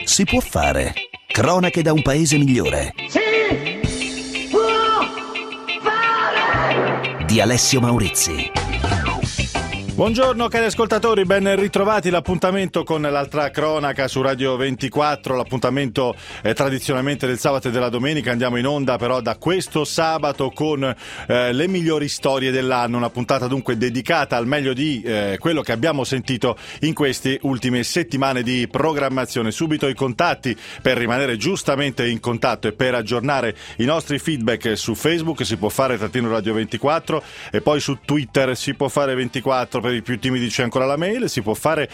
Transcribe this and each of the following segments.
Si può fare. Cronache da un paese migliore. Si può fare! Di Alessio Maurizi. Buongiorno cari ascoltatori, ben ritrovati. L'appuntamento con l'altra cronaca su Radio 24, l'appuntamento tradizionalmente del sabato e della domenica. Andiamo in onda però da questo sabato con le migliori storie dell'anno, una puntata dunque dedicata al meglio di quello che abbiamo sentito in queste ultime settimane di programmazione. Subito i contatti per rimanere giustamente in contatto e per aggiornare i nostri feedback su Facebook, si può fare _Radio 24, e poi su Twitter si può fare 24. Per i più timidi c'è ancora la mail, si può fare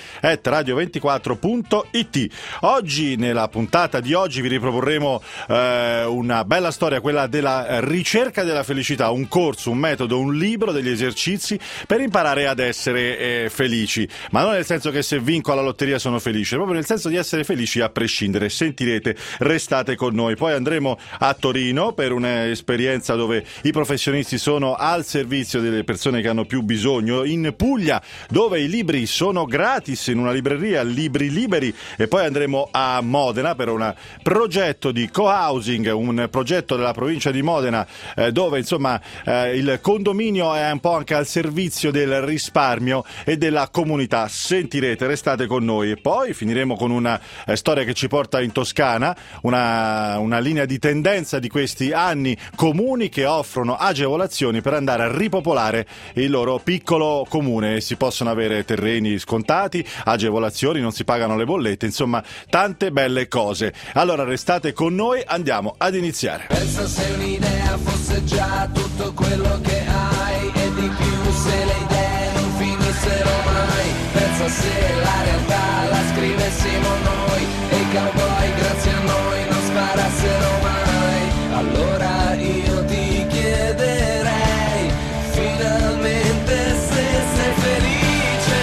@radio24.it. Oggi, nella puntata di oggi, vi riproporremo una bella storia, quella della ricerca della felicità, un corso, un metodo, un libro, degli esercizi per imparare ad essere felici, ma non nel senso che se vinco alla lotteria sono felice, proprio nel senso di essere felici a prescindere. Sentirete, restate con noi. Poi andremo a Torino per un'esperienza dove i professionisti sono al servizio delle persone che hanno più bisogno, in Puglia dove i libri sono gratis in una libreria, Libri Liberi, e poi andremo a Modena per un progetto di co-housing, un progetto della provincia di Modena dove insomma il condominio è un po' anche al servizio del risparmio e della comunità. Sentirete, restate con noi. E poi finiremo con una storia che ci porta in Toscana, una linea di tendenza di questi anni, comuni che offrono agevolazioni per andare a ripopolare il loro piccolo comune. Si possono avere terreni scontati, agevolazioni, non si pagano le bollette, insomma tante belle cose. Allora restate con noi, andiamo ad iniziare. Pensa se un'idea fosse già tutto quello che hai e di più, se le idee non finissero mai. Pensa se la realtà la scrivessimo noi e i cowboy grazie a noi non sparassero mai. Allora io ti chiederei finalmente se sei felice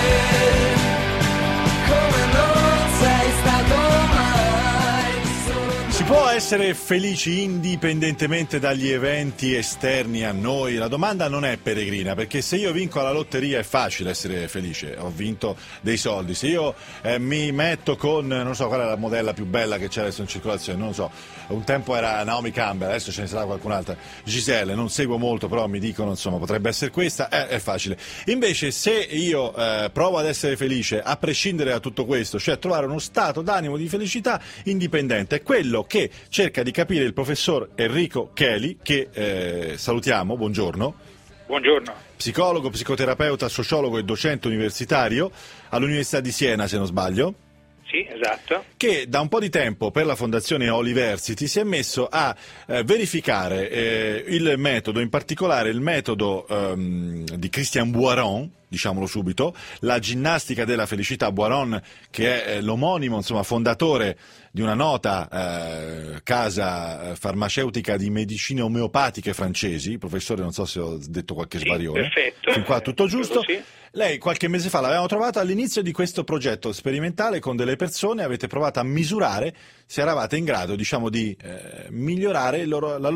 come non sei stato mai. Si può essere felici indipendentemente dagli eventi esterni a noi? La domanda non è peregrina, perché se io vinco alla lotteria è facile essere felice, ho vinto dei soldi. Se io mi metto con, non so qual è la modella più bella che c'è adesso in circolazione, non lo so, un tempo era Naomi Campbell, adesso ce ne sarà qualcun'altra, Giselle, non seguo molto, però mi dicono insomma potrebbe essere questa, è facile. Invece se io provo ad essere felice a prescindere da tutto questo, cioè trovare uno stato d'animo di felicità indipendente, è quello che cerca di capire il professor Enrico Cheli, che salutiamo, buongiorno. Buongiorno. Psicologo, psicoterapeuta, sociologo e docente universitario all'Università di Siena, se non sbaglio. Sì, esatto. Che da un po' di tempo per la Fondazione Oliversity si è messo a verificare il metodo, in particolare il metodo di Christian Boiron, diciamolo subito, la ginnastica della felicità. Boiron, che è l'omonimo, insomma, fondatore di una nota casa farmaceutica di medicine omeopatiche francesi. Professore, non so se ho detto qualche sbarione. Perfetto. Fin qua tutto giusto. Sì. Lei qualche mese fa l'avevamo trovata all'inizio di questo progetto sperimentale con delle persone, avete provato a misurare se eravate in grado, diciamo, di migliorare il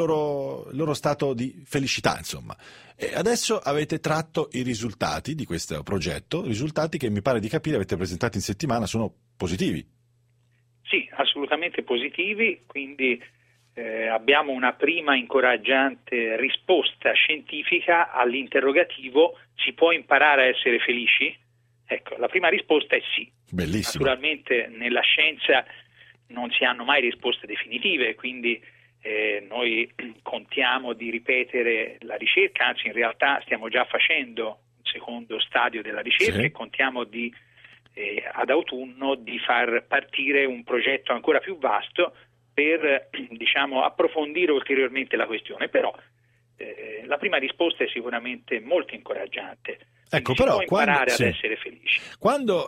loro stato di felicità, insomma. E adesso avete tratto i risultati di questo progetto, risultati che mi pare di capire avete presentato in settimana, sono positivi. Sì, assolutamente positivi, quindi abbiamo una prima incoraggiante risposta scientifica all'interrogativo: si può imparare a essere felici? Ecco, la prima risposta è sì. Bellissimo. Naturalmente nella scienza non si hanno mai risposte definitive, quindi noi contiamo di ripetere la ricerca, anzi in realtà stiamo già facendo un secondo stadio della ricerca, sì. E contiamo di ad autunno di far partire un progetto ancora più vasto per approfondire ulteriormente la questione, però la prima risposta è sicuramente molto incoraggiante. Ecco, si però può imparare quando, ad essere felici. Quando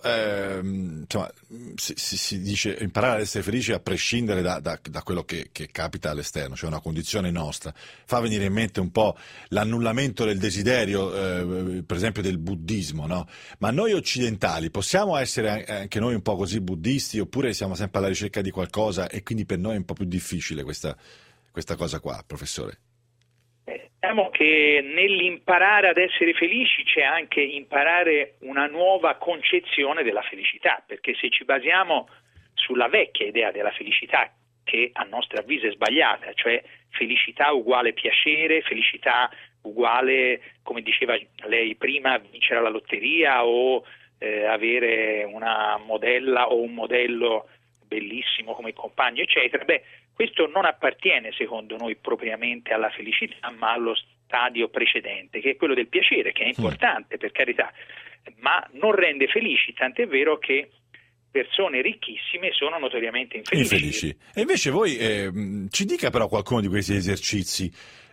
si dice imparare ad essere felici a prescindere da quello che capita all'esterno, cioè una condizione nostra, fa venire in mente un po' l'annullamento del desiderio, per esempio del buddismo, no? Ma noi occidentali possiamo essere anche noi un po' così buddisti, oppure siamo sempre alla ricerca di qualcosa e quindi per noi è un po' più difficile questa cosa qua, professore? Diciamo che nell'imparare ad essere felici c'è anche imparare una nuova concezione della felicità, perché se ci basiamo sulla vecchia idea della felicità, che a nostro avviso è sbagliata, cioè felicità uguale piacere, felicità uguale, come diceva lei prima, vincere alla lotteria o avere una modella o un modello bellissimo come compagno, eccetera. Questo non appartiene secondo noi propriamente alla felicità, ma allo stadio precedente, che è quello del piacere, che è importante per carità, ma non rende felici, tant'è vero che persone ricchissime sono notoriamente infelici. E invece voi ci dica però qualcuno di questi esercizi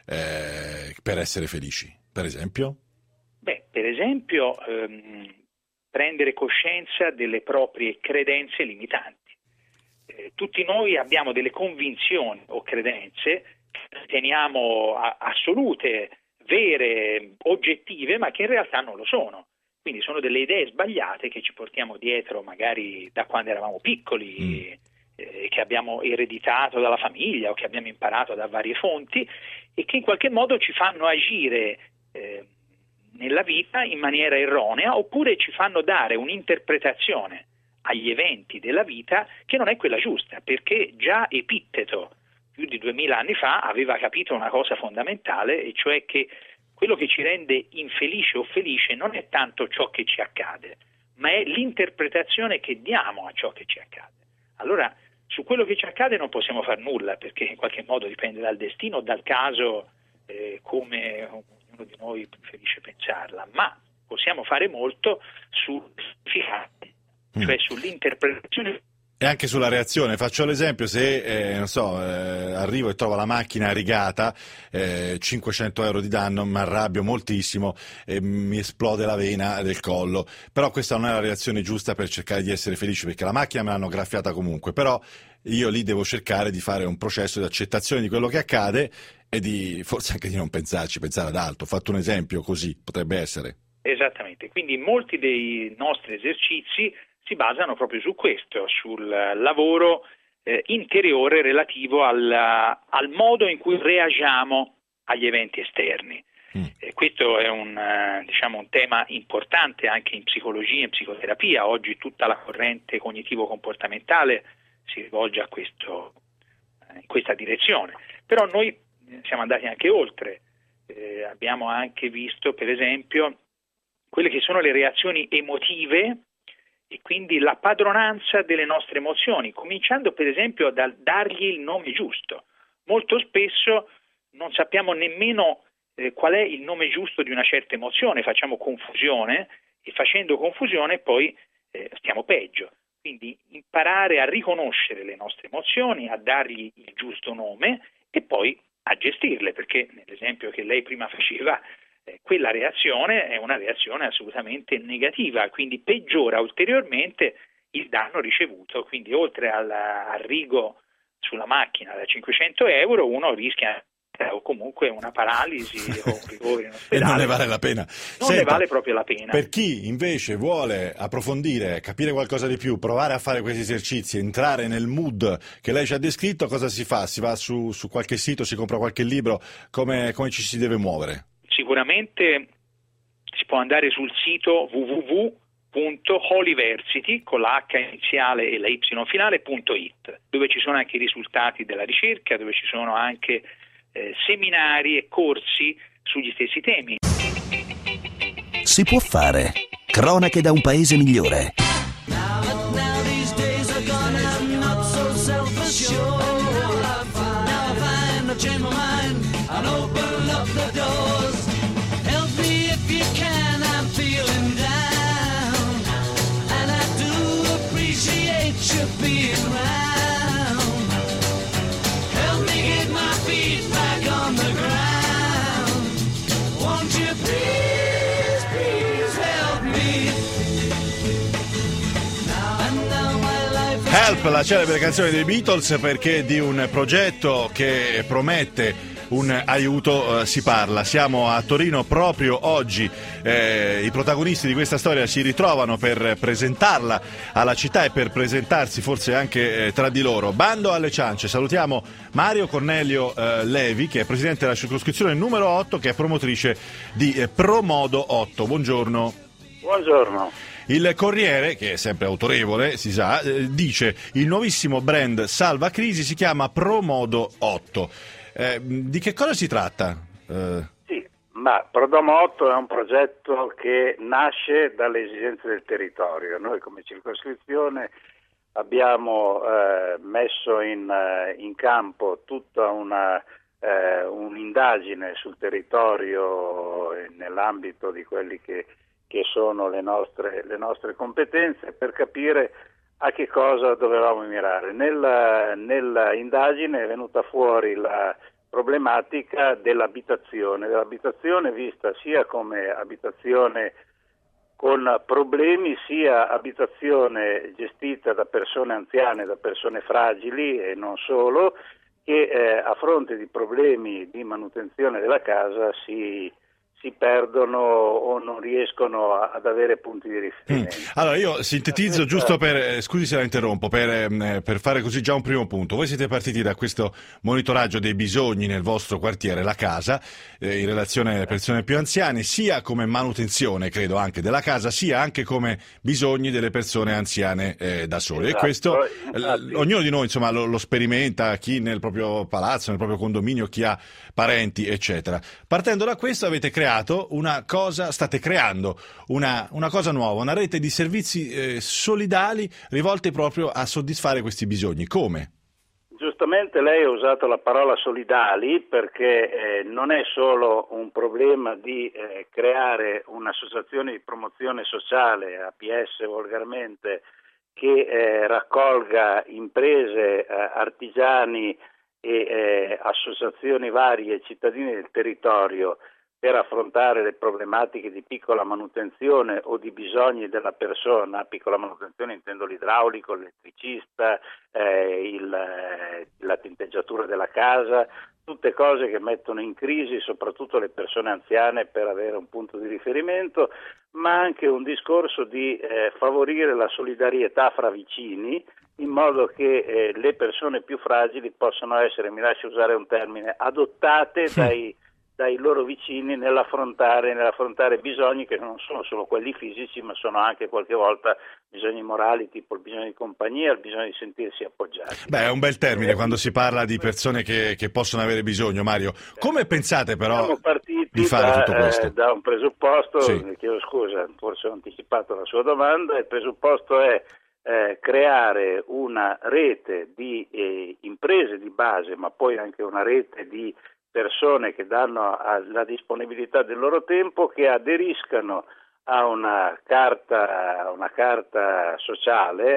per essere felici, per esempio? Per esempio prendere coscienza delle proprie credenze limitanti. Tutti noi abbiamo delle convinzioni o credenze che riteniamo assolute, vere, oggettive, ma che in realtà non lo sono. Quindi sono delle idee sbagliate che ci portiamo dietro magari da quando eravamo piccoli, che abbiamo ereditato dalla famiglia o che abbiamo imparato da varie fonti e che in qualche modo ci fanno agire nella vita in maniera erronea, oppure ci fanno dare un'interpretazione agli eventi della vita che non è quella giusta, perché già Epitteto più di 2000 anni fa aveva capito una cosa fondamentale, e cioè che quello che ci rende infelice o felice non è tanto ciò che ci accade, ma è l'interpretazione che diamo a ciò che ci accade. Allora, su quello che ci accade non possiamo far nulla, perché in qualche modo dipende dal destino, dal caso, come ognuno di noi preferisce pensarla, ma possiamo fare molto sul significato, cioè sull'interpretazione. E anche sulla reazione. Faccio l'esempio: se arrivo e trovo la macchina rigata, 500 euro di danno, mi arrabbio moltissimo e mi esplode la vena del collo, però questa non è la reazione giusta per cercare di essere felice, perché la macchina me l'hanno graffiata comunque, però io lì devo cercare di fare un processo di accettazione di quello che accade e forse anche di non pensarci, pensare ad altro. Ho fatto un esempio così, potrebbe essere. Esattamente, quindi molti dei nostri esercizi si basano proprio su questo, sul lavoro interiore relativo al modo in cui reagiamo agli eventi esterni. Questo è un tema importante anche in psicologia e in psicoterapia. Oggi tutta la corrente cognitivo-comportamentale si rivolge a in questa direzione. Però noi siamo andati anche oltre. Abbiamo anche visto, per esempio, quelle che sono le reazioni emotive e quindi la padronanza delle nostre emozioni, cominciando per esempio dal dargli il nome giusto. Molto spesso non sappiamo nemmeno qual è il nome giusto di una certa emozione, facciamo confusione e facendo confusione poi stiamo peggio. Quindi imparare a riconoscere le nostre emozioni, a dargli il giusto nome e poi a gestirle, perché nell'esempio che lei prima faceva, quella reazione è una reazione assolutamente negativa, quindi peggiora ulteriormente il danno ricevuto. Quindi oltre al rigo sulla macchina da 500 euro uno rischia o comunque una paralisi o un ricovero in ospedale. E non ne vale la pena. Ne vale proprio la pena. Per chi invece vuole approfondire, capire qualcosa di più, provare a fare questi esercizi, entrare nel mood che lei ci ha descritto, cosa si fa? Si va su qualche sito, si compra qualche libro, come ci si deve muovere? Sicuramente si può andare sul sito www.holyversity con la H iniziale e la Y finale.it, dove ci sono anche i risultati della ricerca, dove ci sono anche seminari e corsi sugli stessi temi. Si può fare. Cronache da un paese migliore. Help, la celebre canzone dei Beatles, perché di un progetto che promette un aiuto si parla. Siamo a Torino proprio oggi, i protagonisti di questa storia si ritrovano per presentarla alla città e per presentarsi forse anche tra di loro. Bando alle ciance, salutiamo Mario Cornelio Levi, che è presidente della circoscrizione numero 8, che è promotrice di Promodo 8. Buongiorno. Buongiorno. Il Corriere, che è sempre autorevole, si sa, dice il nuovissimo brand salva crisi si chiama Promodo 8. Di che cosa si tratta? Sì, ma Prodomo 8 è un progetto che nasce dalle esigenze del territorio. Noi come circoscrizione abbiamo messo in campo tutta un'indagine sul territorio nell'ambito di quelli che sono le nostre competenze, per capire a che cosa dovevamo mirare. Nella indagine è venuta fuori la problematica dell'abitazione vista sia come abitazione con problemi, sia abitazione gestita da persone anziane, da persone fragili e non solo, che a fronte di problemi di manutenzione della casa si perdono o non riescono ad avere punti di riferimento. Allora io sintetizzo giusto scusi se la interrompo, per fare così già un primo punto. Voi siete partiti da questo monitoraggio dei bisogni nel vostro quartiere, la casa, in relazione alle persone più anziane, sia come manutenzione, credo, anche della casa, sia anche come bisogni delle persone anziane da sole. Esatto, e questo infatti, ognuno di noi insomma lo sperimenta, chi nel proprio palazzo, nel proprio condominio, chi ha parenti, eccetera. Partendo da questo state creando una cosa nuova, una rete di servizi solidali rivolti proprio a soddisfare questi bisogni. Come? Giustamente lei ha usato la parola solidali, perché non è solo un problema di creare un'associazione di promozione sociale, APS volgarmente, che raccolga imprese, artigiani e associazioni varie, cittadini del territorio, per affrontare le problematiche di piccola manutenzione o di bisogni della persona. Piccola manutenzione intendo l'idraulico, l'elettricista, la tinteggiatura della casa, tutte cose che mettono in crisi soprattutto le persone anziane per avere un punto di riferimento, ma anche un discorso di favorire la solidarietà fra vicini, in modo che le persone più fragili possano essere, mi lasci usare un termine, adottate dai loro vicini nell'affrontare bisogni che non sono solo quelli fisici, ma sono anche qualche volta bisogni morali, tipo il bisogno di compagnia, il bisogno di sentirsi appoggiati. È un bel termine quando si parla di persone che possono avere bisogno, Mario. Come pensate però di fare tutto questo? Da un presupposto, sì. Chiedo scusa, forse ho anticipato la sua domanda. Il presupposto è creare una rete di imprese di base, ma poi anche una rete di persone che danno la disponibilità del loro tempo, che aderiscano a una carta sociale,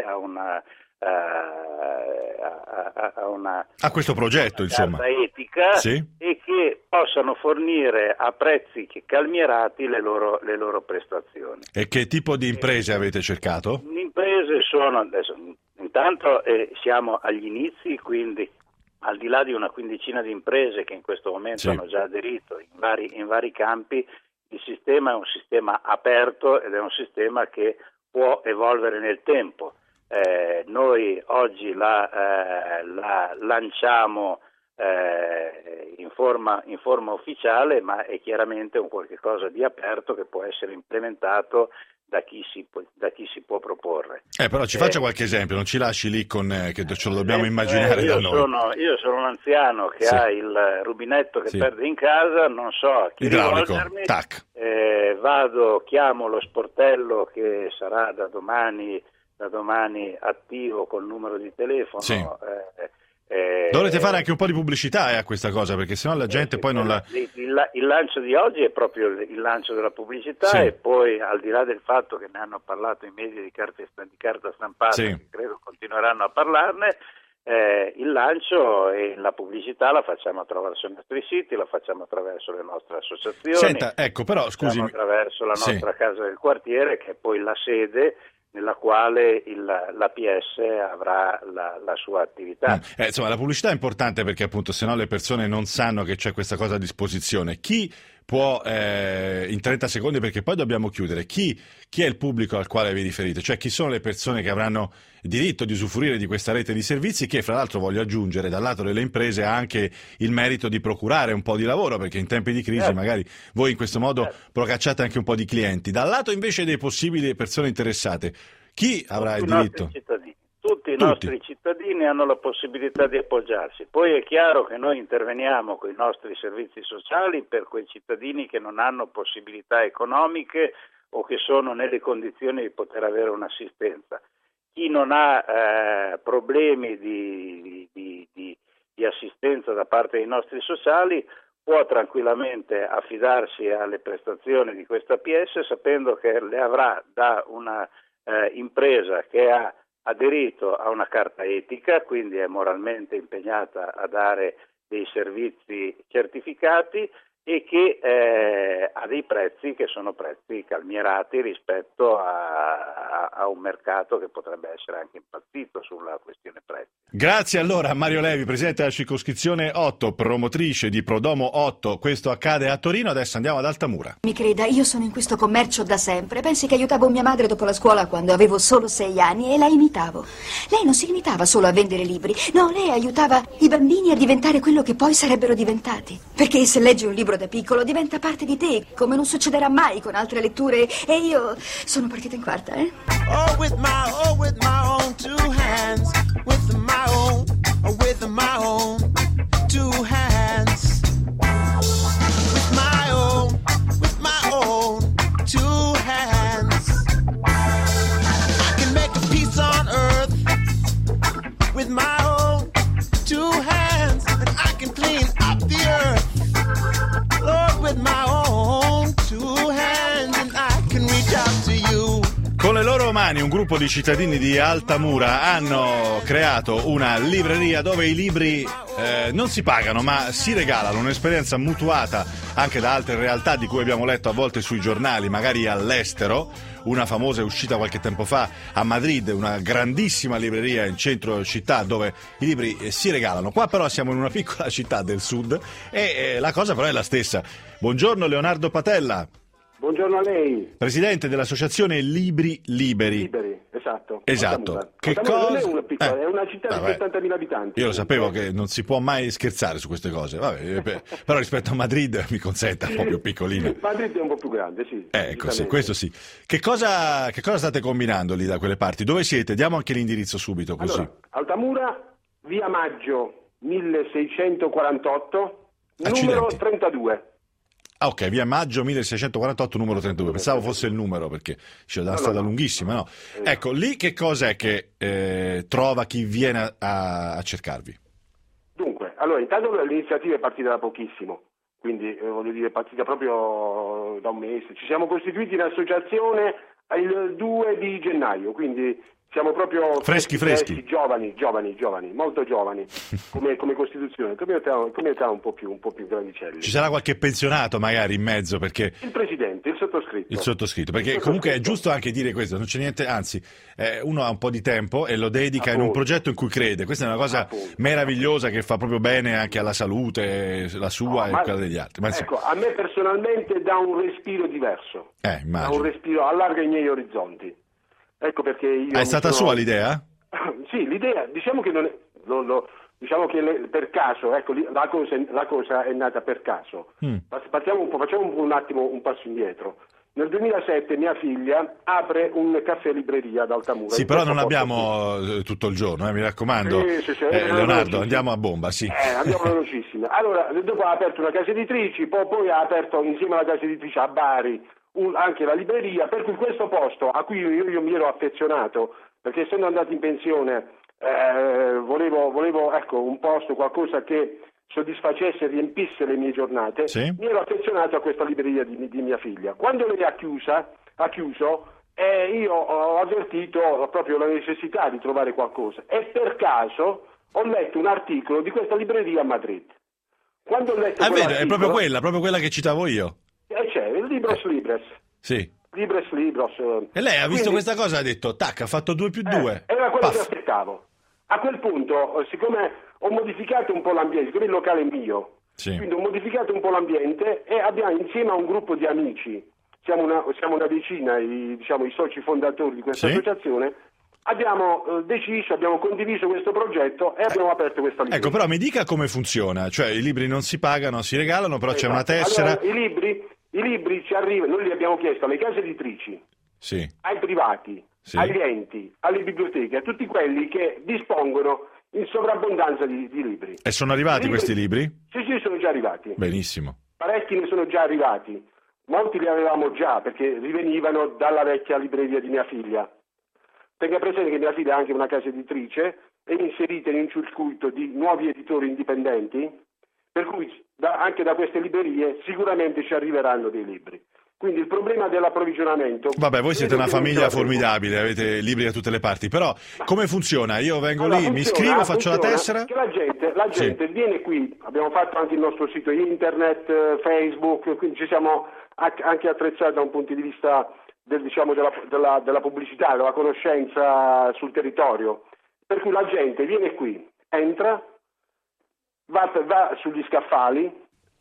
a questo progetto, insomma, carta etica, sì. E che possano fornire a prezzi calmierati le loro prestazioni. E che tipo di imprese avete cercato? Le imprese sono, adesso, intanto siamo agli inizi, quindi al di là di una quindicina di imprese che in questo momento sì. hanno già aderito in vari campi, il sistema è un sistema aperto ed è un sistema che può evolvere nel tempo. Noi oggi la lanciamo in forma ufficiale, ma è chiaramente un qualche cosa di aperto che può essere implementato da chi si può proporre. Però ci faccia qualche esempio, non ci lasci lì con che ce lo dobbiamo immaginare da noi. Io sono un anziano che ha il rubinetto che perde in casa, non so a chi idraulico, rivolgermi, tac. Chiamo lo sportello che sarà da domani attivo col numero di telefono. Sì. Dovrete fare anche un po' di pubblicità a questa cosa, perché sennò la gente poi non la... Il lancio di oggi è proprio il lancio della pubblicità, sì. E poi, al di là del fatto che ne hanno parlato i media di carta stampata, sì. Che credo continueranno a parlarne, il lancio e la pubblicità la facciamo attraverso i nostri siti, la facciamo attraverso le nostre associazioni. Senta, ecco, però scusi, attraverso la nostra casa del quartiere, che è poi la sede nella quale l'APS avrà la sua attività. Insomma, la pubblicità è importante perché appunto se no le persone non sanno che c'è questa cosa a disposizione. Chi può in 30 secondi, perché poi dobbiamo chiudere, chi è il pubblico al quale vi riferite? Cioè chi sono le persone che avranno diritto di usufruire di questa rete di servizi che, fra l'altro, voglio aggiungere, dal lato delle imprese ha anche il merito di procurare un po' di lavoro, perché in tempi di crisi magari voi in questo modo procacciate anche un po' di clienti. Dal lato invece dei possibili persone interessate, chi avrà il diritto? Tutti i nostri cittadini hanno la possibilità di appoggiarsi. Poi è chiaro che noi interveniamo con i nostri servizi sociali per quei cittadini che non hanno possibilità economiche o che sono nelle condizioni di poter avere un'assistenza. Chi non ha problemi di assistenza da parte dei nostri sociali può tranquillamente affidarsi alle prestazioni di questa PS, sapendo che le avrà da una impresa che ha aderito a una carta etica, quindi è moralmente impegnata a dare dei servizi certificati e che ha dei prezzi che sono prezzi calmierati rispetto a un mercato che potrebbe essere anche impazzito sulla questione prezzi. Grazie allora a Mario Levi, presidente della circoscrizione 8, promotrice di Prodomo 8. Questo accade a Torino, adesso andiamo ad Altamura. Mi creda, io sono in questo commercio da sempre. Pensi che aiutavo mia madre dopo la scuola quando avevo solo 6 anni e la imitavo. Lei non si limitava solo a vendere libri, no, lei aiutava i bambini a diventare quello che poi sarebbero diventati. Perché se leggi un libro da piccolo diventa parte di te, come non succederà mai con altre letture. E io sono partita in quarta, Oh, with my own two hands, with my own two hands, with my own two hands, I can make a peace on earth with my own two hands, and I can clean up the earth, Lord, with my own two hands, and I can reach out to you. Con le loro mani un gruppo di cittadini di Altamura hanno creato una libreria dove i libri non si pagano ma si regalano, un'esperienza mutuata anche da altre realtà di cui abbiamo letto a volte sui giornali, magari all'estero. Una famosa è uscita qualche tempo fa a Madrid, una grandissima libreria in centro città dove i libri si regalano. Qua però siamo in una piccola città del sud e la cosa però è la stessa. Buongiorno Leonardo Patella. Buongiorno a lei. Presidente dell'associazione Libri Liberi. Liberi, esatto. Esatto. Che cosa? Non è una piccola, è una città di 70.000 abitanti. Io lo sapevo che non si può mai scherzare su queste cose. Vabbè, però rispetto a Madrid mi consenta, un po' più piccolina. Madrid è un po' più grande, sì. Ecco, sì, questo sì. Che cosa state combinando lì da quelle parti? Dove siete? Diamo anche l'indirizzo subito, così. Allora, Altamura, via Maggio 1648, numero 32. Ah, ok, via Maggio 1648, numero 32. Pensavo fosse il numero perché c'è una strada lunghissima, no? Ecco, lì che cosa è che trova chi viene a cercarvi? Dunque, allora, intanto l'iniziativa è partita da pochissimo, quindi voglio dire, è partita proprio da un mese. Ci siamo costituiti in associazione il 2 di gennaio, quindi siamo proprio freschi, giovani, molto giovani come costituzione, come età un po' più grandicelli. Ci sarà qualche pensionato magari in mezzo, perché il presidente, il sottoscritto, perché comunque è giusto anche dire questo, non c'è niente, anzi uno ha un po' di tempo e lo dedica in un progetto in cui crede. Questa è una cosa meravigliosa che fa proprio bene anche alla salute, la sua e quella degli altri. Ma ecco, a me personalmente dà un respiro diverso, immagino. Dà un respiro, allarga i miei orizzonti. Ecco perché io. È stata sua l'idea? Sì, l'idea, diciamo che diciamo che per caso, ecco, la cosa è nata per caso. Facciamo un attimo un passo indietro. Nel 2007 mia figlia apre un caffè libreria ad Altamura. Sì, però non abbiamo tutto il giorno, mi raccomando. Sì, Leonardo, andiamo a bomba, sì. Andiamo velocissimo. Allora, dopo ha aperto una casa editrice, poi ha aperto insieme alla casa editrice a Bari anche la libreria, per cui questo posto a cui io mi ero affezionato, perché essendo andato in pensione volevo ecco un posto, qualcosa che soddisfacesse e riempisse le mie giornate. Sì. Mi ero affezionato a questa libreria di mia figlia. Quando lei ha chiuso, io ho avvertito proprio la necessità di trovare qualcosa e per caso ho letto un articolo di questa libreria a Madrid. Quando ho letto è proprio quella che citavo io. C'è il Libres. Sì. Libres. E lei ha visto questa cosa e ha detto, tac, ha fatto 2 più 2. Era quello che aspettavo. A quel punto, siccome ho modificato un po' l'ambiente, siccome il locale è mio, Sì. Quindi ho modificato un po' l'ambiente e abbiamo insieme a un gruppo di amici, siamo una decina, i soci fondatori di questa Sì. associazione, abbiamo deciso, abbiamo condiviso questo progetto e abbiamo aperto questa libreria. Ecco, però mi dica come funziona, cioè i libri non si pagano, si regalano, però c'è una tessera. Allora, i libri ci arrivano, noi li abbiamo chiesto alle case editrici, Sì. ai privati, Sì. agli enti, alle biblioteche, a tutti quelli che dispongono in sovrabbondanza di libri. E sono arrivati questi libri? Sì, sono già arrivati. Benissimo. Parecchi ne sono già arrivati. Molti li avevamo già perché rivenivano dalla vecchia libreria di mia figlia. Tenga presente che mia figlia ha anche una casa editrice, è inserita in un circuito di nuovi editori indipendenti, per cui anche da queste librerie sicuramente ci arriveranno dei libri. Quindi il problema dell'approvvigionamento... Vabbè, voi siete una famiglia formidabile, avete libri da tutte le parti, però come funziona? Io vengo lì, mi iscrivo, faccio la tessera? Che la gente viene qui, abbiamo fatto anche il nostro sito internet, Facebook, quindi ci siamo anche attrezzati da un punto di vista della pubblicità, della conoscenza sul territorio, per cui la gente viene qui, entra, va sugli scaffali,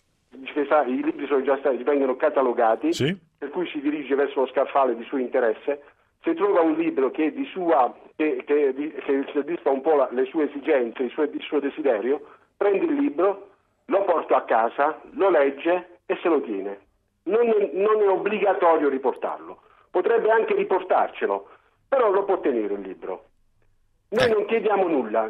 i libri sono già stati, vengono catalogati, Sì. per cui si dirige verso lo scaffale di suo interesse, se trova un libro che soddisfa un po' le sue esigenze, il suo desiderio, prende il libro, lo porta a casa, lo legge e se lo tiene. Non è obbligatorio riportarlo, potrebbe anche riportarcelo, però lo può tenere il libro. Noi non chiediamo nulla.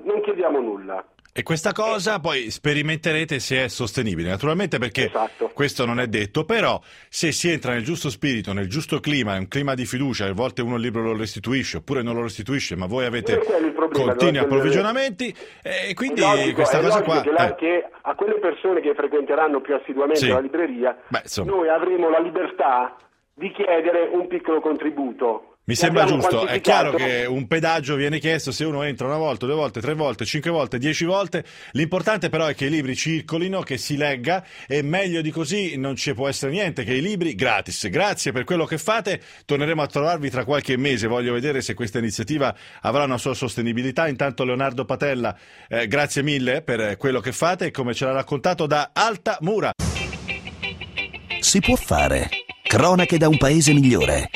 E questa cosa poi sperimenterete se è sostenibile, naturalmente, perché Esatto. questo non è detto, però se si entra nel giusto spirito, nel giusto clima, un clima di fiducia, a volte uno il libro lo restituisce oppure non lo restituisce, ma voi avete continui approvvigionamenti e quindi questa cosa qua... Che a quelle persone che frequenteranno più assiduamente Sì. la libreria, noi avremo la libertà di chiedere un piccolo contributo. Mi sembra giusto, è chiaro che un pedaggio viene chiesto se uno entra una volta, 2 volte, 3 volte, 5 volte, 10 volte, l'importante però è che i libri circolino, che si legga e meglio di così non ci può essere niente, che i libri gratis. Grazie per quello che fate, torneremo a trovarvi tra qualche mese, voglio vedere se questa iniziativa avrà una sua sostenibilità. Intanto Leonardo Patella, grazie mille per quello che fate e come ce l'ha raccontato da Altamura. Si può fare. Cronache da un paese migliore.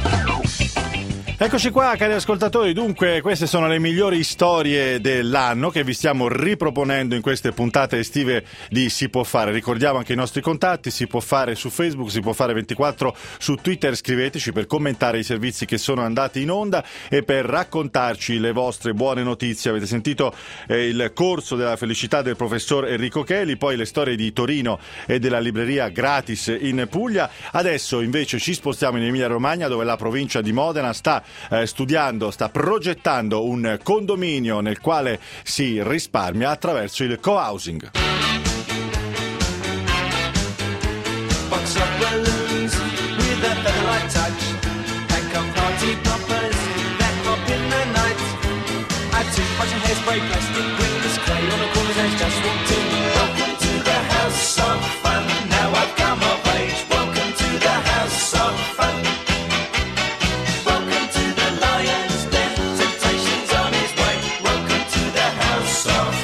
Eccoci qua, cari ascoltatori, dunque queste sono le migliori storie dell'anno che vi stiamo riproponendo in queste puntate estive di Si può fare. Ricordiamo anche i nostri contatti, si può fare su Facebook, si può fare 24 su Twitter, scriveteci per commentare i servizi che sono andati in onda e per raccontarci le vostre buone notizie. Avete sentito il corso della felicità del professor Enrico Cheli, poi le storie di Torino e della libreria gratis in Puglia. Adesso invece ci spostiamo in Emilia Romagna, dove la provincia di Modena sta progettando un condominio nel quale si risparmia attraverso il co-housing. Box of balloons with a featherlight touch. Pack of party poppers that pop in the night. I took a bunch of hairspray, plastic rings, clay on the corners edge, just walked in. Welcome to the house of fun. Now I've come of age. Welcome to the house of fun. Welcome to the lion's den. Temptation's on his way. Welcome to the house of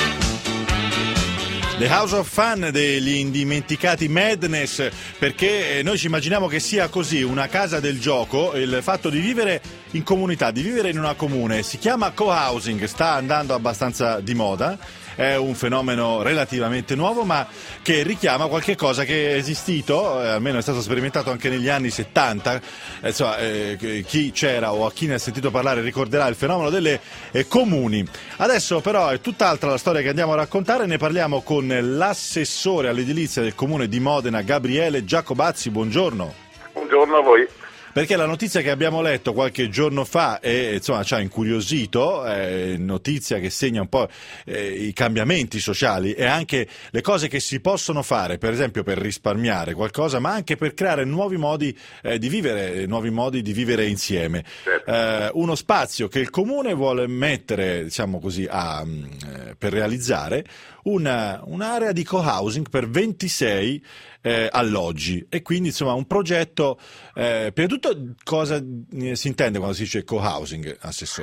The House of Fun degli indimenticati Madness, perché noi ci immaginiamo che sia così, una casa del gioco, il fatto di vivere in comunità, di vivere in una comune. Si chiama co-housing, sta andando abbastanza di moda, è un fenomeno relativamente nuovo ma che richiama qualche cosa che è esistito, almeno è stato sperimentato anche negli anni 70, insomma, chi c'era o a chi ne ha sentito parlare ricorderà il fenomeno delle comuni. Adesso però è tutt'altra la storia che andiamo a raccontare, ne parliamo con l'assessore all'edilizia del comune di Modena, Gabriele Giacobazzi. Buongiorno. Buongiorno a voi. Perché la notizia che abbiamo letto qualche giorno fa insomma ci ha incuriosito, notizia che segna un po' i cambiamenti sociali e anche le cose che si possono fare, per esempio per risparmiare qualcosa, ma anche per creare nuovi modi di vivere insieme. Certo. Uno spazio che il comune vuole mettere, diciamo così, per realizzare un'area di co-housing per 26 alloggi e quindi insomma un progetto. Prima di tutto cosa si intende quando si dice co-housing, assessore?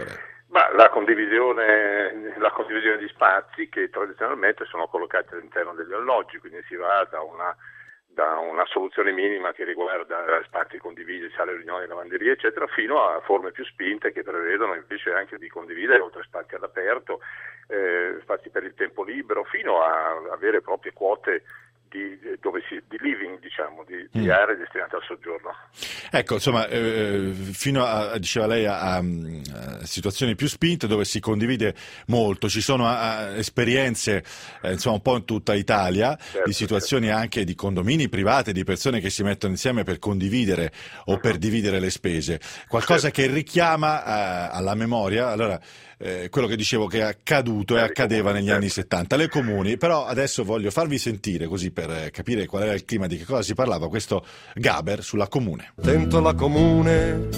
Ma la condivisione di spazi che tradizionalmente sono collocati all'interno degli alloggi, quindi si va da una soluzione minima che riguarda spazi condivisi, sale riunioni, lavanderie eccetera, fino a forme più spinte che prevedono invece anche di condividere oltre spazi all'aperto, spazi per il tempo libero, fino a vere e proprie quote di living, diciamo, di aree destinate al soggiorno. Ecco, insomma, fino a, diceva lei, a situazioni più spinte dove si condivide molto. Ci sono esperienze, insomma, un po' in tutta Italia, di situazioni anche di condomini privati, di persone che si mettono insieme per condividere o per dividere le spese. Qualcosa che richiama alla memoria, allora, quello che dicevo che è accaduto e accadeva negli anni 70. Le comuni, però adesso voglio farvi sentire, così per capire qual era il clima, di che cosa si parlava, questo Gaber sulla comune. Dentro la comune,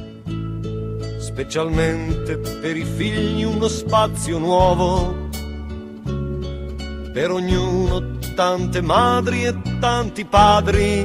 specialmente per i figli uno spazio nuovo, per ognuno tante madri e tanti padri,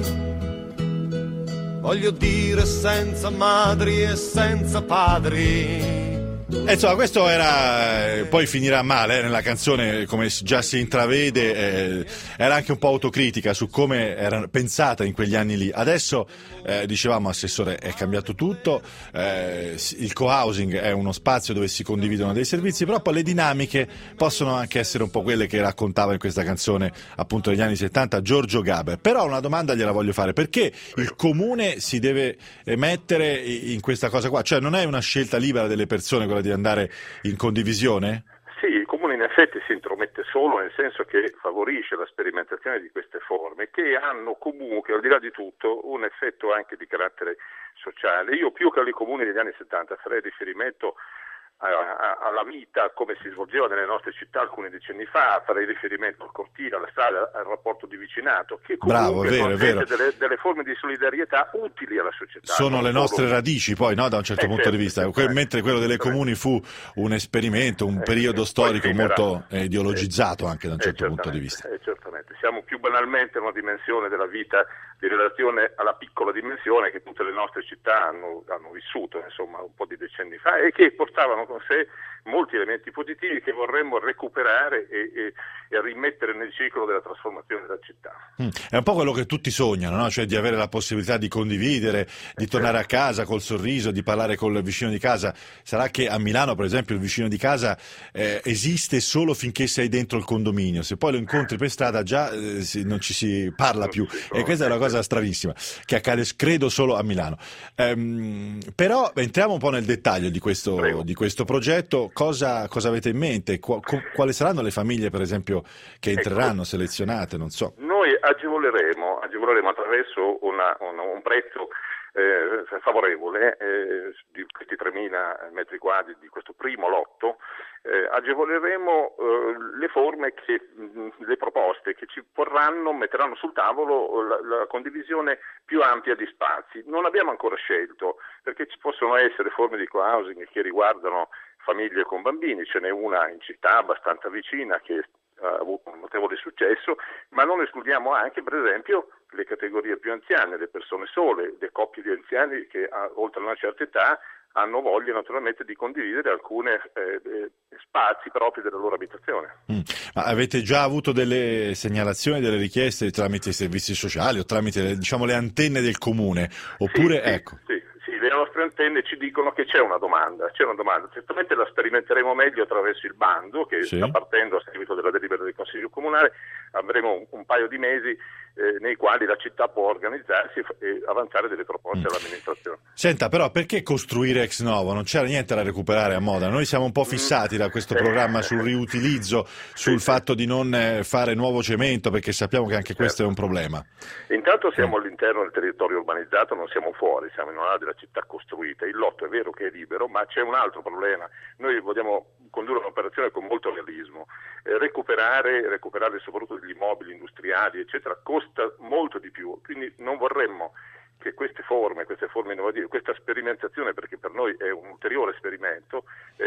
voglio dire senza madri e senza padri. Insomma, questo era, poi finirà male nella canzone, come già si intravede, era anche un po' autocritica su come era pensata in quegli anni lì. Adesso, dicevamo, Assessore, è cambiato tutto, il co-housing è uno spazio dove si condividono dei servizi, però poi le dinamiche possono anche essere un po' quelle che raccontava in questa canzone, appunto, degli anni 70, Giorgio Gaber. Però una domanda gliela voglio fare: perché il comune si deve mettere in questa cosa qua? Cioè, non è una scelta libera delle persone quella di andare in condivisione? Sì, il comune in effetti si intromette solo, nel senso che favorisce la sperimentazione di queste forme che hanno comunque, al di là di tutto, un effetto anche di carattere sociale. Io più che ai comuni degli anni 70 farei riferimento alla vita come si svolgeva nelle nostre città alcuni decenni fa, farei riferimento al cortile, alla strada, al rapporto di vicinato, che comunque consente delle forme di solidarietà utili alla società. Sono le nostre radici, poi, no, da un certo punto di vista, mentre quello delle comuni fu un esperimento, un periodo storico molto ideologizzato anche da un certo punto di vista. Certamente, siamo più banalmente in una dimensione della vita di relazione alla piccola dimensione che tutte le nostre città hanno vissuto, insomma, un po' di decenni fa, e che portavano con sé molti elementi positivi che vorremmo recuperare e rimettere nel ciclo della trasformazione della città. È un po' quello che tutti sognano, no? Cioè di avere la possibilità di condividere, di tornare a casa col sorriso, di parlare col vicino di casa. Sarà che a Milano, per esempio, il vicino di casa esiste solo finché sei dentro il condominio, se poi lo incontri per strada già non ci si parla più, e questa è una cosa stranissima che accade, credo, solo a Milano. Però entriamo un po' nel dettaglio di questo progetto. Cosa avete in mente? Quali saranno le famiglie, per esempio, che entreranno selezionate? Non so. Noi agevoleremo attraverso un prezzo favorevole di questi 3.000 metri quadri di questo primo lotto. Agevoleremo le proposte che ci metteranno sul tavolo la condivisione più ampia di spazi. Non abbiamo ancora scelto, perché ci possono essere forme di co-housing che riguardano famiglie con bambini, ce n'è una in città abbastanza vicina che ha avuto un notevole successo, ma non escludiamo anche, per esempio, le categorie più anziane, le persone sole, le coppie di anziani che oltre a una certa età hanno voglia naturalmente di condividere alcuni spazi propri della loro abitazione. Ma avete già avuto delle segnalazioni, delle richieste tramite i servizi sociali o tramite, diciamo, le antenne del comune? Oppure, Sì, le nostre antenne ci dicono che c'è una domanda. Certamente la sperimenteremo meglio attraverso il bando che sta partendo a seguito della delibera del Consiglio Comunale. Avremo un paio di mesi nei quali la città può organizzarsi e avanzare delle proposte all'amministrazione. Senta, però, perché costruire ex novo? Non c'era niente da recuperare a Modena. Noi siamo un po' fissati da questo programma sul riutilizzo, sul fatto di non fare nuovo cemento, perché sappiamo che anche questo è un problema. Intanto siamo all'interno del territorio urbanizzato, non siamo fuori, siamo in un'area della città costruita. Il lotto è vero che è libero, ma c'è un altro problema. Noi vogliamo condurre un'operazione con molto realismo. Recuperare soprattutto degli immobili industriali, eccetera, costa molto di più, quindi non vorremmo che queste forme innovative, questa sperimentazione, perché per noi è un ulteriore esperimento,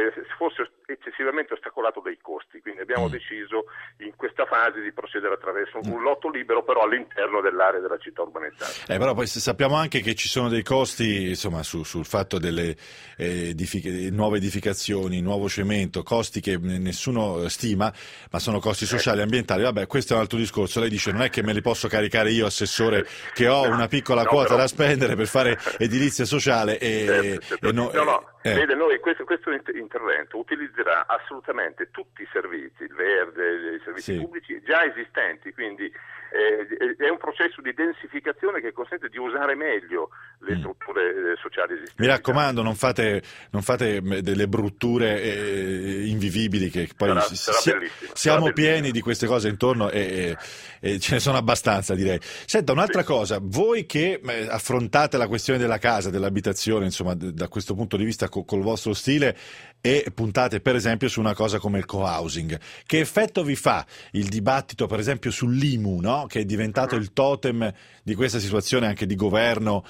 fosse eccessivamente ostacolato dai costi, quindi abbiamo deciso in questa fase di procedere attraverso un lotto libero, però all'interno dell'area della città urbanizzata. Però poi sappiamo anche che ci sono dei costi, insomma, sul fatto delle nuove edificazioni, nuovo cemento, costi che nessuno stima, ma sono costi sociali e ambientali. Vabbè, questo è un altro discorso. Lei dice non è che me li posso caricare io, assessore, che ho una piccola quota da spendere per fare edilizia sociale Vede, noi questo intervento utilizzerà assolutamente tutti i servizi, il verde, i servizi pubblici già esistenti, quindi è un processo di densificazione che consente di usare meglio le strutture sociali esistenti. Mi raccomando, non fate delle brutture invivibili, che poi siamo pieni di queste cose intorno e ce ne sono abbastanza, direi. Senta, un'altra cosa, voi che affrontate la questione della casa, dell'abitazione, insomma, da questo punto di vista col vostro stile, e puntate per esempio su una cosa come il co-housing, che effetto vi fa il dibattito per esempio sull'IMU, no? Che è diventato il totem di questa situazione anche di governo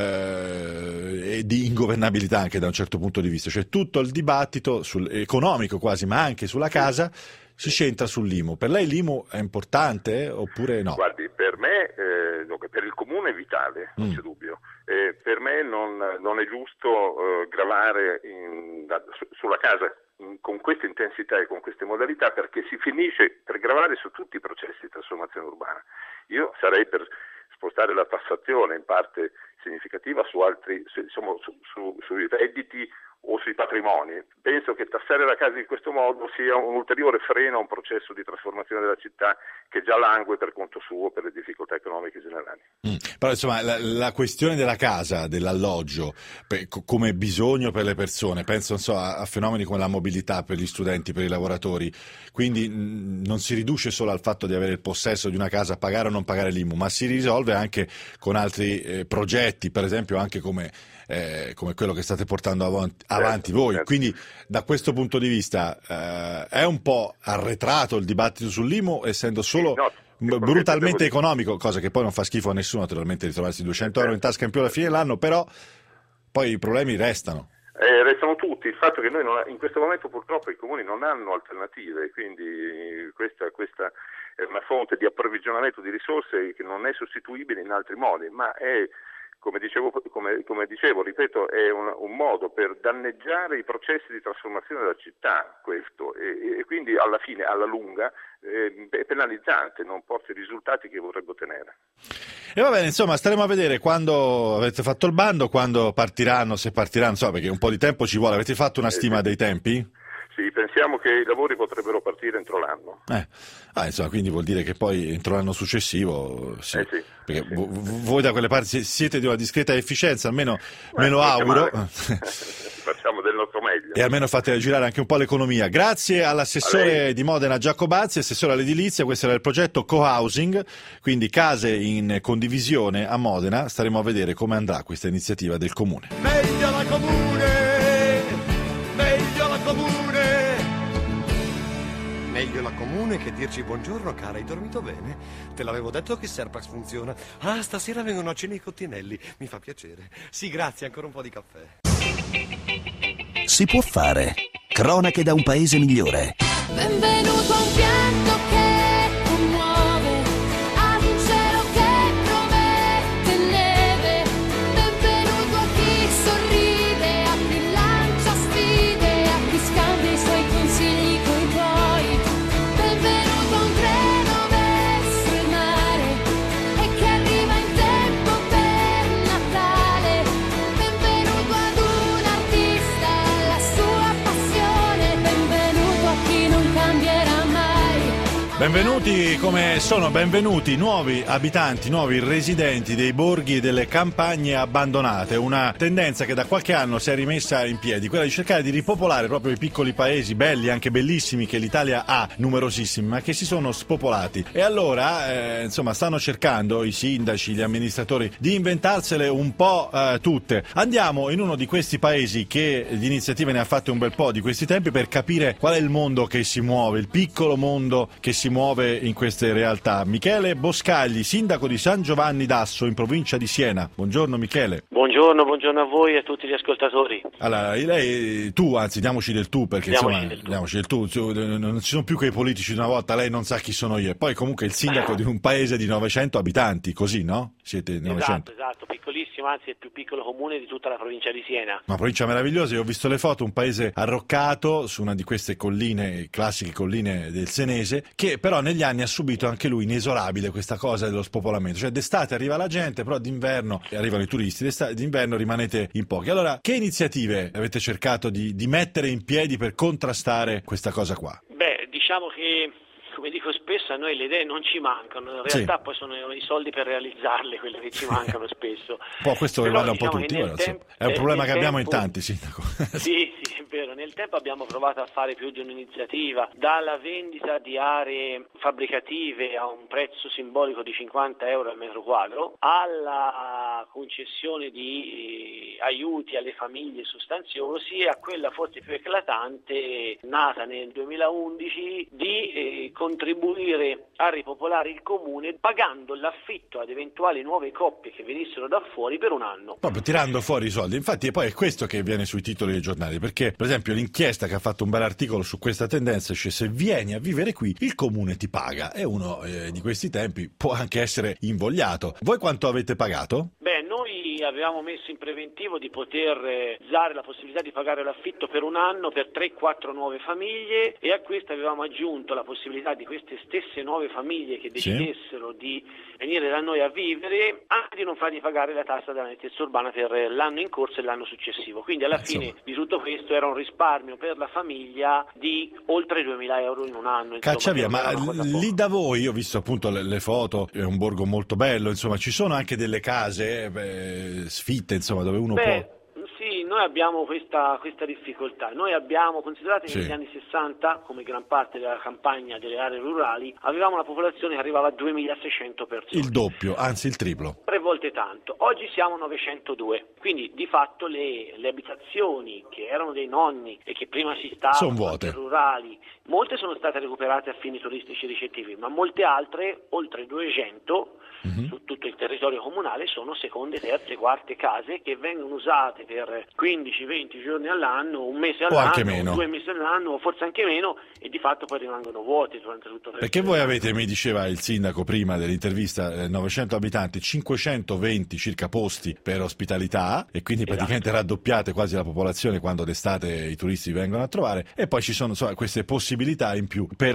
e di ingovernabilità anche da un certo punto di vista, cioè tutto il dibattito economico quasi, ma anche sulla casa si centra sull'IMU. Per lei l'IMU è importante oppure no? Guardi, per me, per il comune è vitale, non c'è dubbio. Per me non è giusto gravare sulla casa con questa intensità e con queste modalità, perché si finisce per gravare su tutti i processi di trasformazione urbana. Io sarei per spostare la tassazione in parte significativa su altri, sui redditi o sui patrimoni. Penso che tassare la casa in questo modo sia un ulteriore freno a un processo di trasformazione della città che già langue per conto suo per le difficoltà economiche generali. Però insomma la questione della casa, dell'alloggio come bisogno per le persone, penso a fenomeni come la mobilità per gli studenti, per i lavoratori, quindi non si riduce solo al fatto di avere il possesso di una casa, pagare o non pagare l'IMU, ma si risolve anche con altri progetti, per esempio anche come quello che state portando avanti voi. Certo. Quindi da questo punto di vista è un po' arretrato il dibattito sull'IMU, essendo solo brutalmente economico, cosa che poi non fa schifo a nessuno naturalmente ritrovarsi 200 euro in tasca in più alla fine dell'anno, però poi i problemi restano. Restano tutti. Il fatto che noi in questo momento purtroppo i comuni non hanno alternative, quindi questa è una fonte di approvvigionamento di risorse che non è sostituibile in altri modi, ma è, come dicevo, ripeto, è un modo per danneggiare i processi di trasformazione della città, questo, e quindi alla fine, alla lunga, è penalizzante, non porta i risultati che vorrebbe ottenere. E va bene, insomma, staremo a vedere quando avete fatto il bando, quando partiranno, se partiranno, perché un po' di tempo ci vuole. Avete fatto una stima dei tempi? Sì, pensiamo che i lavori potrebbero partire entro l'anno. Insomma, quindi vuol dire che poi entro l'anno successivo, sì. Perché voi da quelle parti siete di una discreta efficienza, almeno me lo auguro. Facciamo del nostro meglio. E almeno fate girare anche un po' l'economia. Grazie all'assessore di Modena Giacobazzi, assessore all'edilizia. Questo era il progetto co-housing, quindi case in condivisione a Modena. Staremo a vedere come andrà questa iniziativa del comune. Meglio la comune, meglio la comune. Meglio la comune che dirci buongiorno cara, hai dormito bene? Te l'avevo detto che Serpax funziona. Stasera vengono a cena i cottinelli, mi fa piacere. Sì, grazie, ancora un po' di caffè. Si può fare. Cronache da un paese migliore. Benvenuto a un pianto che commuove, ad un cielo che promette neve. Benvenuto a chi sorride, a chi lancia sfide, a chi scambia i suoi consigli coi tuoi. Benvenuto a un treno verso il mare e che arriva in tempo per Natale. Benvenuto ad un artista e alla sua passione. Benvenuto a chi non cambierà mai. Benvenuti come sono benvenuti nuovi abitanti, nuovi residenti dei borghi e delle campagne abbandonate, una tendenza che da qualche anno si è rimessa in piedi, quella di cercare di ripopolare proprio i piccoli paesi belli, anche bellissimi, che l'Italia ha, numerosissimi, ma che si sono spopolati. E allora, insomma, stanno cercando i sindaci, gli amministratori di inventarsele un po' tutte. Andiamo in uno di questi paesi che di iniziative ne ha fatte un bel po' di questi tempi per capire qual è il mondo che si muove, il piccolo mondo che si si muove in queste realtà. Michele Boscagli, sindaco di San Giovanni d'Asso in provincia di Siena. Buongiorno Michele. Buongiorno a voi e a tutti gli ascoltatori. Allora, diamoci del tu, perché diamoci del tu, non ci sono più quei politici di una volta, lei non sa chi sono io, e poi comunque il sindaco di un paese di 900 abitanti, così, no? Siete 900. Esatto, piccolissimo, anzi è il più piccolo comune di tutta la provincia di Siena. Una provincia meravigliosa, io ho visto le foto, un paese arroccato su una di queste colline, classiche colline del Senese, che però negli anni ha subito anche lui inesorabile questa cosa dello spopolamento, cioè d'estate arriva la gente, però d'inverno arrivano i turisti, d'inverno rimanete in pochi. Allora, che iniziative avete cercato di mettere in piedi per contrastare questa cosa qua? Beh, diciamo che, come dico spesso, a noi le idee non ci mancano, in realtà poi sono i soldi per realizzarle quelle che ci mancano spesso. Un po' questo riguarda un po' tutti, è un problema che abbiamo in tanti, sindaco. Sì, è vero, nel tempo abbiamo provato a fare più di un'iniziativa, dalla vendita di aree fabbricative a un prezzo simbolico di 50 euro al metro quadro, alla concessione di aiuti alle famiglie sostanziosi, e a quella forse più eclatante, nata nel 2011, di contribuire a ripopolare il comune pagando l'affitto ad eventuali nuove coppie che venissero da fuori per un anno. Proprio tirando fuori i soldi. Infatti poi è questo che viene sui titoli dei giornali, perché per esempio l'inchiesta che ha fatto un bel articolo su questa tendenza, cioè se vieni a vivere qui il comune ti paga, e uno di questi tempi può anche essere invogliato. Voi quanto avete pagato? Beh, noi avevamo messo in preventivo di poter dare la possibilità di pagare l'affitto per un anno per 3-4 nuove famiglie, e a questo avevamo aggiunto la possibilità di queste stesse nuove famiglie che decidessero di venire da noi a vivere anche di non fargli pagare la tassa della nettezza urbana per l'anno in corso e l'anno successivo. Quindi alla fine di tutto questo era un risparmio per la famiglia di oltre 2.000 euro in un anno. Caccia via, ma lì da voi, io ho visto appunto le foto, è un borgo molto bello, insomma ci sono anche delle case sfitte, insomma, dove uno può... Sì, noi abbiamo questa difficoltà. Noi abbiamo considerato che negli anni 60, come gran parte della campagna delle aree rurali, avevamo una popolazione che arrivava a 2.600 persone. Il doppio, anzi il triplo. 3 volte tanto. Oggi siamo 902, quindi di fatto le abitazioni che erano dei nonni e che prima si stavano rurali, molte sono state recuperate a fini turistici ricettivi, ma molte altre, oltre 200, su tutto il territorio comunale, sono seconde, terze, quarte case che vengono usate per 15-20 giorni all'anno, un mese all'anno, 2 mesi all'anno, forse anche meno, e di fatto poi rimangono vuoti durante tutto il resto. Perché voi avete, mi diceva il sindaco prima dell'intervista, 900 abitanti, 520 circa posti per ospitalità, e quindi praticamente raddoppiate quasi la popolazione quando d'estate i turisti vengono a trovare, e poi ci sono queste possibilità in più per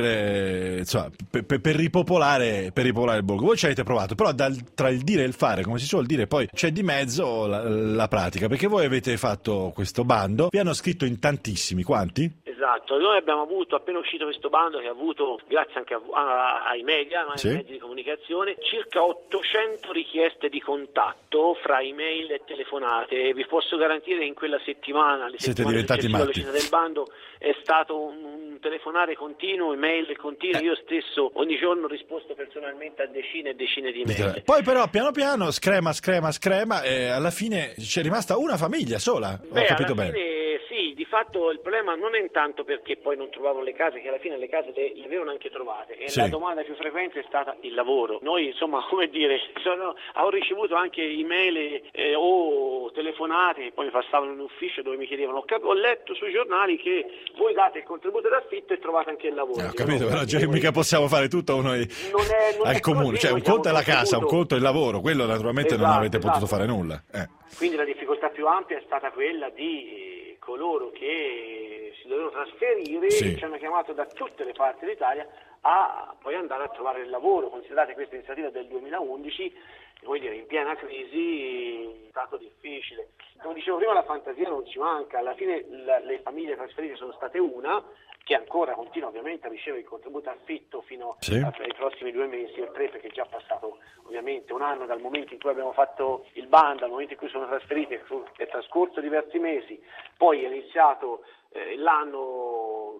ripopolare il borgo. Voi ci avete provato, però tra il dire e il fare, come si suol dire, poi c'è di mezzo la pratica, perché voi avete fatto questo bando, vi hanno scritto in tantissimi, quanti? Esatto, noi abbiamo avuto, appena uscito questo bando, che ha avuto, grazie anche ai media, ai mezzi di comunicazione, circa 800 richieste di contatto fra email e telefonate. Vi posso garantire che in quella settimana, siete diventati matti. Alla fine del bando, è stato un telefonare continuo, email continue. Io stesso ogni giorno ho risposto personalmente a decine e decine di email. Poi però piano piano screma, e alla fine c'è rimasta una famiglia sola. Ho capito bene. Sì, di fatto il problema non è intanto perché poi non trovavano le case, che alla fine le case le avevano anche trovate, e la domanda più frequente è stata il lavoro. Noi, insomma, come dire, ho ricevuto anche email o telefonate, poi mi passavano in ufficio dove mi chiedevano: ho letto sui giornali che voi date il contributo d'affitto e trovate anche il lavoro. Ho capito, però mica possiamo fare tutto noi al comune, cioè un conto è la casa, un conto è il lavoro, quello naturalmente non avete potuto fare nulla. Quindi la difficoltà più ampia è stata quella di coloro che si dovevano trasferire, ci hanno chiamato da tutte le parti d'Italia a poi andare a trovare il lavoro. Considerate questa iniziativa del 2011, vuol dire in piena crisi è stato difficile. Come dicevo prima, la fantasia non ci manca, alla fine le famiglie trasferite sono state una, che ancora continua ovviamente a ricevere il contributo affitto fino ai prossimi 2 mesi o 3, perché è già passato ovviamente un anno dal momento in cui abbiamo fatto il bando al momento in cui sono trasferiti, è trascorso diversi mesi, poi è iniziato l'anno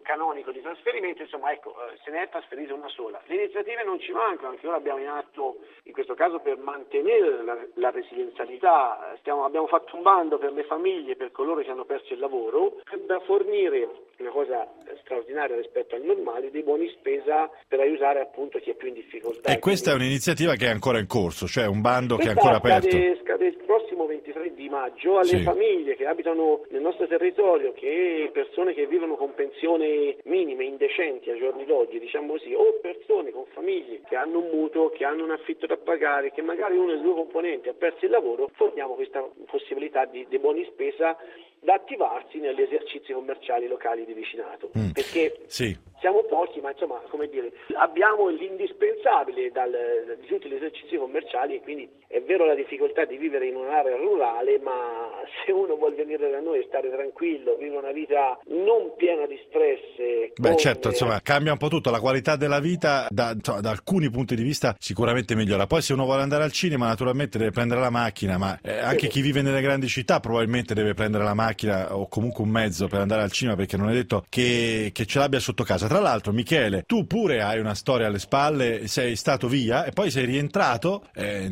canonico di trasferimento, insomma ecco, se ne è trasferita una sola. Le iniziative non ci mancano, anche ora abbiamo in atto, in questo caso per mantenere la residenzialità, abbiamo fatto un bando per le famiglie, per coloro che hanno perso il lavoro, da fornire, una cosa straordinaria rispetto al normale, dei buoni spesa per aiutare appunto chi è più in difficoltà. E questa è un'iniziativa che è ancora in corso, cioè un bando che è ancora aperto. Scade il prossimo 23 di maggio alle famiglie che abitano nel nostro territorio, che persone che vivono con pensioni minime, indecenti ai giorni d'oggi, diciamo così, o persone con famiglie che hanno un mutuo, che hanno un affitto da pagare, che magari uno dei due componenti ha perso il lavoro, forniamo questa possibilità di buoni spesa da attivarsi negli esercizi commerciali locali di vicinato, perché siamo pochi, ma insomma, come dire, abbiamo l'indispensabile di tutti gli esercizi commerciali, e quindi è vero la difficoltà di vivere in un'area rurale, ma se uno vuol venire da noi e stare tranquillo, vivere una vita non piena di stress. Certo, insomma, cambia un po' tutto, la qualità della vita da alcuni punti di vista sicuramente migliora. Poi se uno vuole andare al cinema naturalmente deve prendere la macchina, ma anche chi vive nelle grandi città probabilmente deve prendere la macchina o comunque un mezzo per andare al cinema, perché non è detto che ce l'abbia sotto casa. Tra l'altro, Michele, tu pure hai una storia alle spalle, sei stato via e poi sei rientrato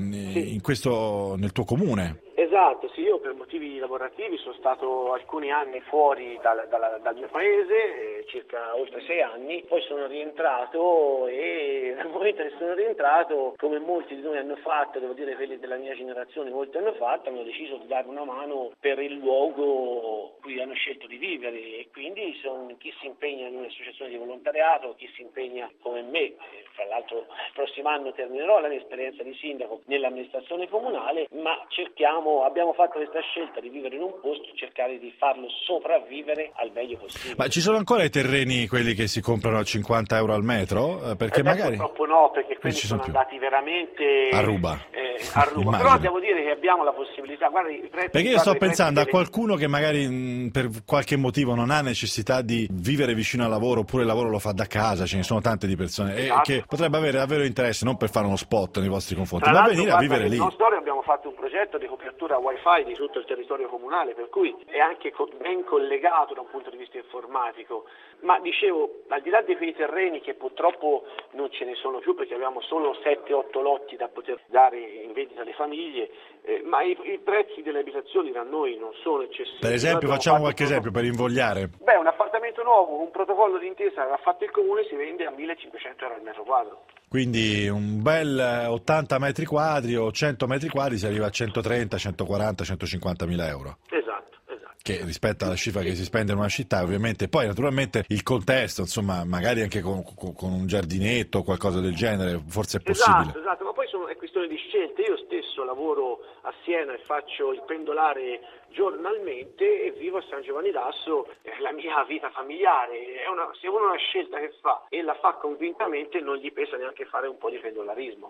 nel tuo comune. Esatto, sì, io per motivi lavorativi sono stato alcuni anni fuori dal mio paese, circa oltre 6 anni, poi sono rientrato e nel momento che sono rientrato, come molti di noi hanno fatto, devo dire quelli della mia generazione, molti hanno fatto, hanno deciso di dare una mano per il luogo cui hanno scelto di vivere, e quindi chi si impegna in un'associazione di volontariato, chi si impegna come me, fra l'altro il prossimo anno terminerò la mia esperienza di sindaco nell'amministrazione comunale, ma abbiamo fatto questa scelta di vivere in un posto, cercare di farlo sopravvivere al meglio possibile. Ma ci sono ancora i terreni, quelli che si comprano a 50 euro al metro? Perché magari purtroppo no, perché quelli sono andati veramente a ruba. Però devo dire che abbiamo la possibilità, perché io sto pensando a qualcuno che magari per qualche motivo non ha necessità di vivere vicino al lavoro, oppure il lavoro lo fa da casa, ce ne sono tante di persone, e che potrebbe avere davvero interesse, non per fare uno spot nei vostri confronti, ma venire a vivere lì. Noi abbiamo fatto un progetto di copertura wifi di tutto il territorio comunale, per cui è anche ben collegato da un punto di vista informatico. Ma dicevo, al di là di quei terreni che purtroppo non ce ne sono più, perché abbiamo solo 7-8 lotti da poter dare in vendita alle famiglie, ma i prezzi delle abitazioni da noi non sono eccessivi. Per esempio, facciamo qualche esempio per invogliare. Un appartamento nuovo, un protocollo d'intesa che ha fatto il comune, si vende a 1.500 euro al metro quadro. Quindi un bel 80 metri quadri o 100 metri quadri si arriva a 130, 140, 150 mila euro. Esatto. Che rispetto alla cifra che si spende in una città, ovviamente, poi naturalmente il contesto, insomma, magari anche con un giardinetto o qualcosa del genere, forse è possibile. Esatto, ma poi è questione di scelte. Io stesso lavoro a Siena e faccio il pendolare giornalmente e vivo a San Giovanni d'Asso la mia vita familiare. Se uno ha una scelta che fa e la fa convintamente, non gli pesa neanche fare un po' di pendolarismo.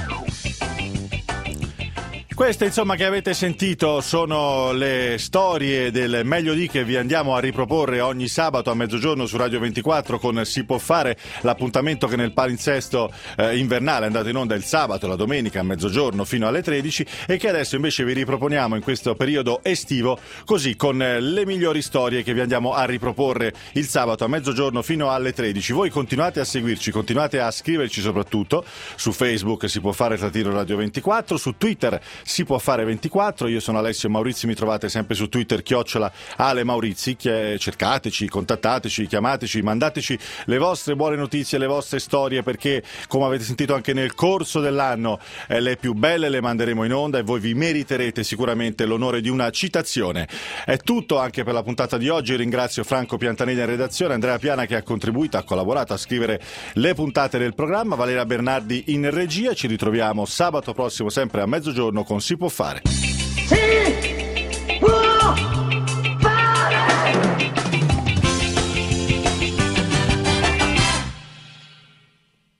Queste, insomma, che avete sentito sono le storie del Meglio di, che vi andiamo a riproporre ogni sabato a mezzogiorno su Radio 24 con Si può fare, l'appuntamento che nel palinsesto invernale è andato in onda il sabato e la domenica a mezzogiorno fino alle 13, e che adesso invece vi riproponiamo in questo periodo estivo, così con le migliori storie che vi andiamo a riproporre il sabato a mezzogiorno fino alle 13. Voi continuate a seguirci, continuate a scriverci, soprattutto su Facebook Si può fare _Radio 24, su Twitter Si può fare 24, io sono Alessio Maurizi, mi trovate sempre su Twitter @Ale Maurizi, cercateci, contattateci, chiamateci, mandateci le vostre buone notizie, le vostre storie, perché come avete sentito anche nel corso dell'anno le più belle le manderemo in onda e voi vi meriterete sicuramente l'onore di una citazione. È tutto anche per la puntata di oggi, ringrazio Franco Piantanelli in redazione, Andrea Piana che ha contribuito, ha collaborato a scrivere le puntate del programma, Valeria Bernardi in regia. Ci ritroviamo sabato prossimo sempre a mezzogiorno con Si può fare.